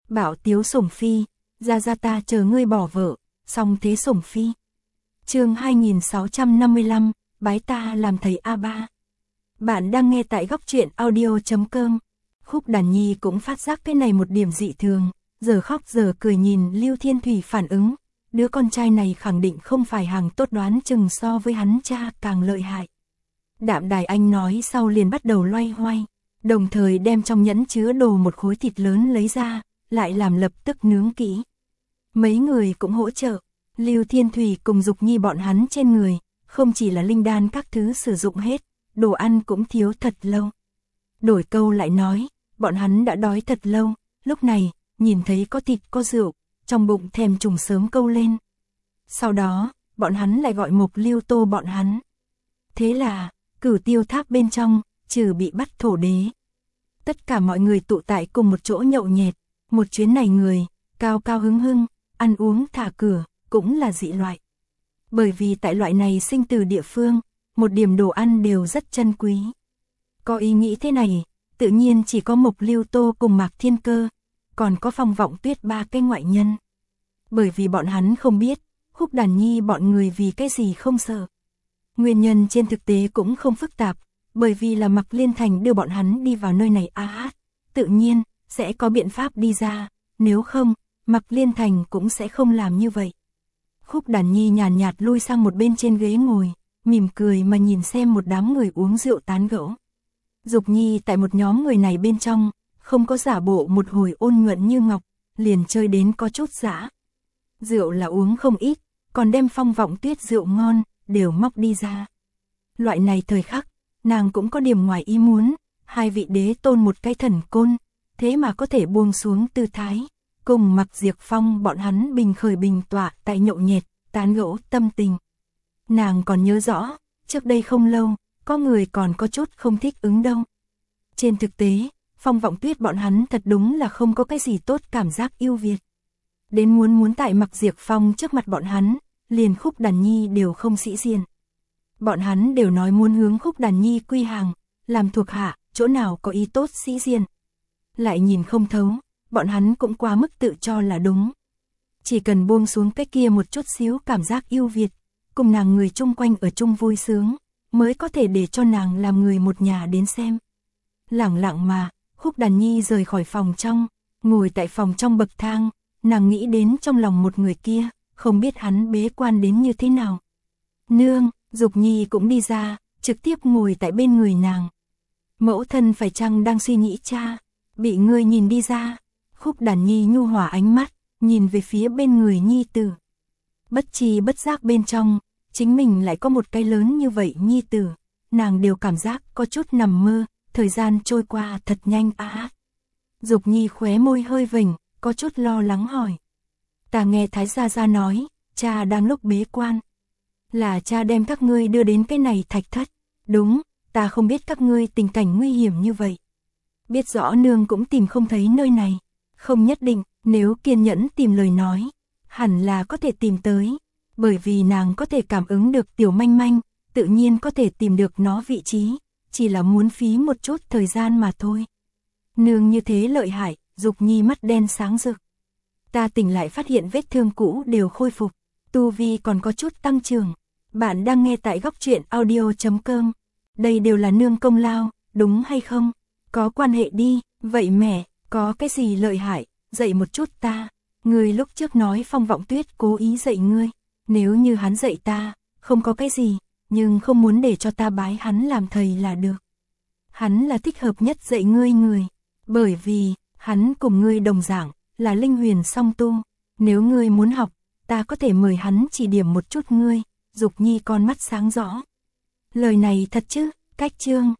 Bảo tiếu sủng phi, ra ta chờ ngươi bỏ vợ, xong thế sủng phi. Chương 2655, bái ta làm thầy A3. Bạn đang nghe tại góc truyện audio.com. Khúc Đàn Nhi cũng phát giác cái này một điểm dị thường, giờ khóc giờ cười nhìn Lưu Thiên Thủy phản ứng, đứa con trai này khẳng định không phải hàng tốt, đoán chừng so với hắn cha càng lợi hại. Đạm Đài Anh nói sau liền bắt đầu loay hoay, đồng thời đem trong nhẫn chứa đồ một khối thịt lớn lấy ra, lại làm lập tức nướng kỹ. Mấy người cũng hỗ trợ, Lưu Thiên Thủy cùng Dục Nhi bọn hắn trên người, không chỉ là linh đan các thứ sử dụng hết, đồ ăn cũng thiếu thật lâu. Đổi câu lại nói, bọn hắn đã đói thật lâu, lúc này, nhìn thấy có thịt có rượu, trong bụng thèm trùng sớm câu lên. Sau đó, bọn hắn lại gọi Mộc Lưu Tô bọn hắn. Thế là, Cửu Tiêu Tháp bên trong, trừ bị bắt thổ đế. Tất cả mọi người tụ tại cùng một chỗ nhậu nhẹt, một chuyến này người, cao cao hứng hưng, ăn uống thả cửa, cũng là dị loại. Bởi vì tại loại này sinh từ địa phương, một điểm đồ ăn đều rất chân quý. Có ý nghĩ thế này, tự nhiên chỉ có Mộc Lưu Tô cùng Mạc Thiên Cơ, còn có Phong Vọng Tuyết ba cái ngoại nhân. Bởi vì bọn hắn không biết, Khúc Đàn Nhi bọn người vì cái gì không sợ. Nguyên nhân trên thực tế cũng không phức tạp, bởi vì là Mạc Liên Thành đưa bọn hắn đi vào nơi này tự nhiên, sẽ có biện pháp đi ra, nếu không, Mạc Liên Thành cũng sẽ không làm như vậy. Khúc Đàn Nhi nhàn nhạt lui sang một bên trên ghế ngồi, mỉm cười mà nhìn xem một đám người uống rượu tán gẫu. Dục Nhi tại một nhóm người này bên trong, không có giả bộ một hồi ôn nhuận như ngọc, liền chơi đến có chút dã. Rượu là uống không ít, còn đem Phong Vọng Tuyết rượu ngon, đều móc đi ra. Loại này thời khắc, nàng cũng có điểm ngoài ý muốn, hai vị đế tôn một cái thần côn, thế mà có thể buông xuống tư thái, cùng Mạc Diệp Phong bọn hắn bình khởi bình tọa tại nhậu nhẹt, tán gẫu tâm tình. Nàng còn nhớ rõ, trước đây không lâu, có người còn có chút không thích ứng đâu. Trên thực tế, Phong Vọng Tuyết bọn hắn thật đúng là không có cái gì tốt cảm giác yêu Việt. Đến muốn tại Mạc Diệp Phong trước mặt bọn hắn, liền Khúc Đàn Nhi đều không sĩ diện. Bọn hắn đều nói muốn hướng Khúc Đàn Nhi quy hàng, làm thuộc hạ, chỗ nào có ý tốt sĩ diện. Lại nhìn không thấu, bọn hắn cũng quá mức tự cho là đúng. Chỉ cần buông xuống cái kia một chút xíu cảm giác yêu Việt, cùng nàng người chung quanh ở chung vui sướng, mới có thể để cho nàng làm người một nhà đến xem. Lẳng lặng mà, Khúc Đàn Nhi rời khỏi phòng trong, ngồi tại phòng trong bậc thang, nàng nghĩ đến trong lòng một người kia, không biết hắn bế quan đến như thế nào. Nương, Dục Nhi cũng đi ra, trực tiếp ngồi tại bên người nàng. Mẫu thân phải chăng đang suy nghĩ cha, bị ngươi nhìn đi ra. Khúc Đàn Nhi nhu hòa ánh mắt, nhìn về phía bên người Nhi tử. Bất tri bất giác bên trong, chính mình lại có một cái lớn như vậy Nhi tử, nàng đều cảm giác có chút nằm mơ, thời gian trôi qua thật nhanh Dục Nhi khóe môi hơi vểnh, có chút lo lắng hỏi. Ta nghe Thái Gia Gia nói, cha đang lúc bế quan. Là cha đem các ngươi đưa đến cái này thạch thất. Đúng, ta không biết các ngươi tình cảnh nguy hiểm như vậy. Biết rõ nương cũng tìm không thấy nơi này. Không nhất định, nếu kiên nhẫn tìm lời nói, hẳn là có thể tìm tới. Bởi vì nàng có thể cảm ứng được tiểu manh manh, tự nhiên có thể tìm được nó vị trí, chỉ là muốn phí một chút thời gian mà thôi. Nương như thế lợi hại, Dục Nhi mắt đen sáng rực. Ta tỉnh lại phát hiện vết thương cũ đều khôi phục, tu vi còn có chút tăng trưởng. Bạn đang nghe tại góc truyện audio.com. Đây đều là nương công lao, đúng hay không? Có quan hệ đi, vậy mẹ, có cái gì lợi hại, dạy một chút ta. Ngươi lúc trước nói Phong Vọng Tuyết cố ý dạy ngươi, nếu như hắn dạy ta, không có cái gì, nhưng không muốn để cho ta bái hắn làm thầy là được. Hắn là thích hợp nhất dạy ngươi người, bởi vì, hắn cùng ngươi đồng dạng, là linh huyền song tu, nếu ngươi muốn học, ta có thể mời hắn chỉ điểm một chút ngươi. Dục Nhi con mắt sáng rõ. Lời này thật chứ, cách chương,